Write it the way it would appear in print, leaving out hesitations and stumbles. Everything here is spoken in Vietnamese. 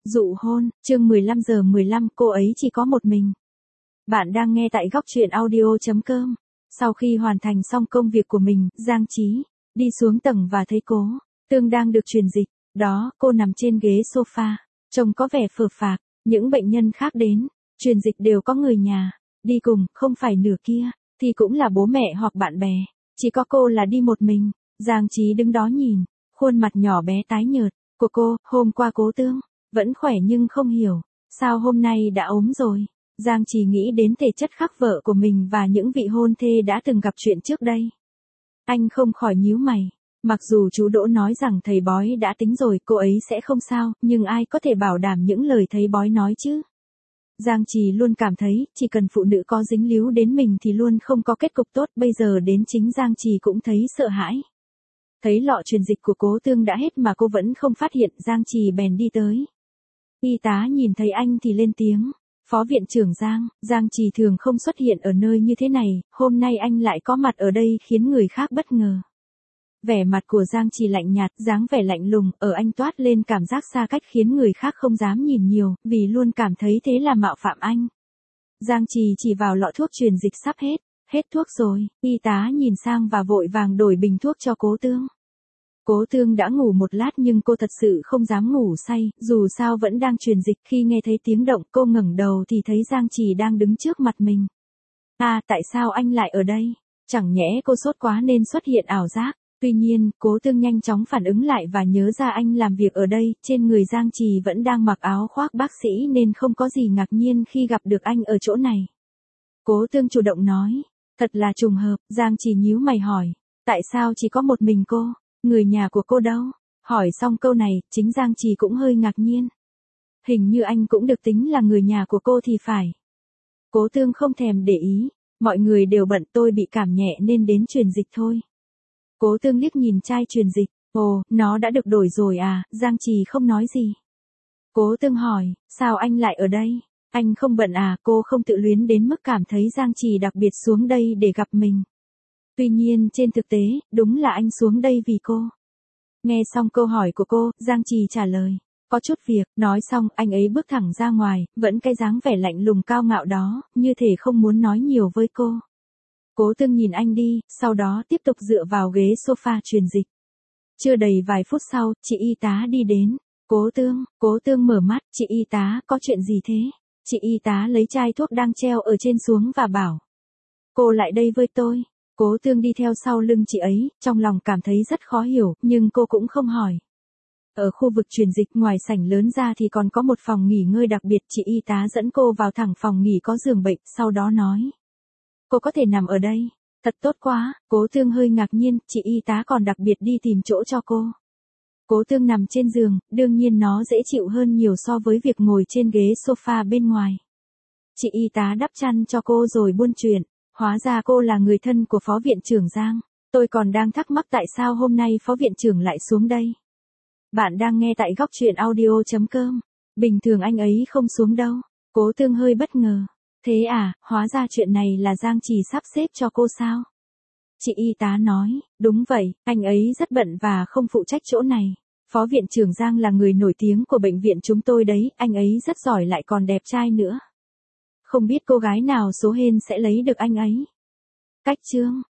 Dụ hôn, chương 15:15, cô ấy chỉ có một mình. Bạn đang nghe tại góc truyện audio.com. Sau khi hoàn thành xong công việc của mình, Giang Trí đi xuống tầng và thấy Cố Tương đang được truyền dịch. Đó, cô nằm trên ghế sofa, trông có vẻ phờ phạc. Những bệnh nhân khác đến truyền dịch đều có người nhà đi cùng, không phải nửa kia thì cũng là bố mẹ hoặc bạn bè. Chỉ có cô là đi một mình. Giang Trí đứng đó nhìn, khuôn mặt nhỏ bé tái nhợt của cô. Hôm qua Cố Tương vẫn khỏe nhưng không hiểu sao hôm nay đã ốm rồi. Giang Trì nghĩ đến thể chất khác vợ của mình và những vị hôn thê đã từng gặp chuyện trước đây. Anh không khỏi nhíu mày. Mặc dù chú Đỗ nói rằng thầy bói đã tính rồi cô ấy sẽ không sao, nhưng ai có thể bảo đảm những lời thầy bói nói chứ? Giang Trì luôn cảm thấy, chỉ cần phụ nữ có dính líu đến mình thì luôn không có kết cục tốt. Bây giờ đến chính Giang Trì cũng thấy sợ hãi. Thấy lọ truyền dịch của Cố Tương đã hết mà cô vẫn không phát hiện, Giang Trì bèn đi tới. Y tá nhìn thấy anh thì lên tiếng. Phó viện trưởng Giang. Giang Trì thường không xuất hiện ở nơi như thế này, hôm nay anh lại có mặt ở đây khiến người khác bất ngờ. Vẻ mặt của Giang Trì lạnh nhạt, dáng vẻ lạnh lùng, ở anh toát lên cảm giác xa cách khiến người khác không dám nhìn nhiều, vì luôn cảm thấy thế là mạo phạm anh. Giang Trì chỉ vào lọ thuốc truyền dịch sắp hết. Hết thuốc rồi. Y tá nhìn sang và vội vàng đổi bình thuốc cho Cố Tương. Cố Tương đã ngủ một lát nhưng cô thật sự không dám ngủ say, dù sao vẫn đang truyền dịch. Khi nghe thấy tiếng động, cô ngẩng đầu thì thấy Giang Trì đang đứng trước mặt mình. À, tại sao anh lại ở đây? Chẳng nhẽ cô sốt quá nên xuất hiện ảo giác? Tuy nhiên, Cố Tương nhanh chóng phản ứng lại và nhớ ra anh làm việc ở đây. Trên người Giang Trì vẫn đang mặc áo khoác bác sĩ nên không có gì ngạc nhiên khi gặp được anh ở chỗ này. Cố Tương chủ động nói. Thật là trùng hợp. Giang Trì nhíu mày hỏi. Tại sao chỉ có một mình cô? Người nhà của cô đâu? Hỏi xong câu này, chính Giang Trì cũng hơi ngạc nhiên. Hình như anh cũng được tính là người nhà của cô thì phải. Cố Tương không thèm để ý. Mọi người đều bận, tôi bị cảm nhẹ nên đến truyền dịch thôi. Cố Tương liếc nhìn chai truyền dịch. Ồ, nó đã được đổi rồi à? Giang Trì không nói gì. Cố Tương hỏi, sao anh lại ở đây? Anh không bận à? Cô không tự luyến đến mức cảm thấy Giang Trì đặc biệt xuống đây để gặp mình. Tuy nhiên trên thực tế, đúng là anh xuống đây vì cô. Nghe xong câu hỏi của cô, Giang Trì trả lời. Có chút việc. Nói xong, anh ấy bước thẳng ra ngoài, vẫn cái dáng vẻ lạnh lùng cao ngạo đó, như thể không muốn nói nhiều với cô. Cố Tương nhìn anh đi, sau đó tiếp tục dựa vào ghế sofa truyền dịch. Chưa đầy vài phút sau, chị y tá đi đến. Cố Tương mở mắt, chị y tá, có chuyện gì thế? Chị y tá lấy chai thuốc đang treo ở trên xuống và bảo. Cô lại đây với tôi. Cố Tương đi theo sau lưng chị ấy, trong lòng cảm thấy rất khó hiểu, nhưng cô cũng không hỏi. Ở khu vực truyền dịch ngoài sảnh lớn ra thì còn có một phòng nghỉ ngơi đặc biệt, chị y tá dẫn cô vào thẳng phòng nghỉ có giường bệnh, sau đó nói. Cô có thể nằm ở đây. Thật tốt quá. Cố Tương hơi ngạc nhiên, chị y tá còn đặc biệt đi tìm chỗ cho cô. Cố Tương nằm trên giường, đương nhiên nó dễ chịu hơn nhiều so với việc ngồi trên ghế sofa bên ngoài. Chị y tá đắp chăn cho cô rồi buôn chuyện. Hóa ra cô là người thân của Phó viện trưởng Giang. Tôi còn đang thắc mắc tại sao hôm nay Phó viện trưởng lại xuống đây. Bạn đang nghe tại góc truyện audio.com. Bình thường anh ấy không xuống đâu. Cố Tương hơi bất ngờ. Thế à, hóa ra chuyện này là Giang Trì sắp xếp cho cô sao? Chị y tá nói, đúng vậy, anh ấy rất bận và không phụ trách chỗ này. Phó viện trưởng Giang là người nổi tiếng của bệnh viện chúng tôi đấy, anh ấy rất giỏi lại còn đẹp trai nữa. Không biết cô gái nào số hên sẽ lấy được anh ấy. Cách chương.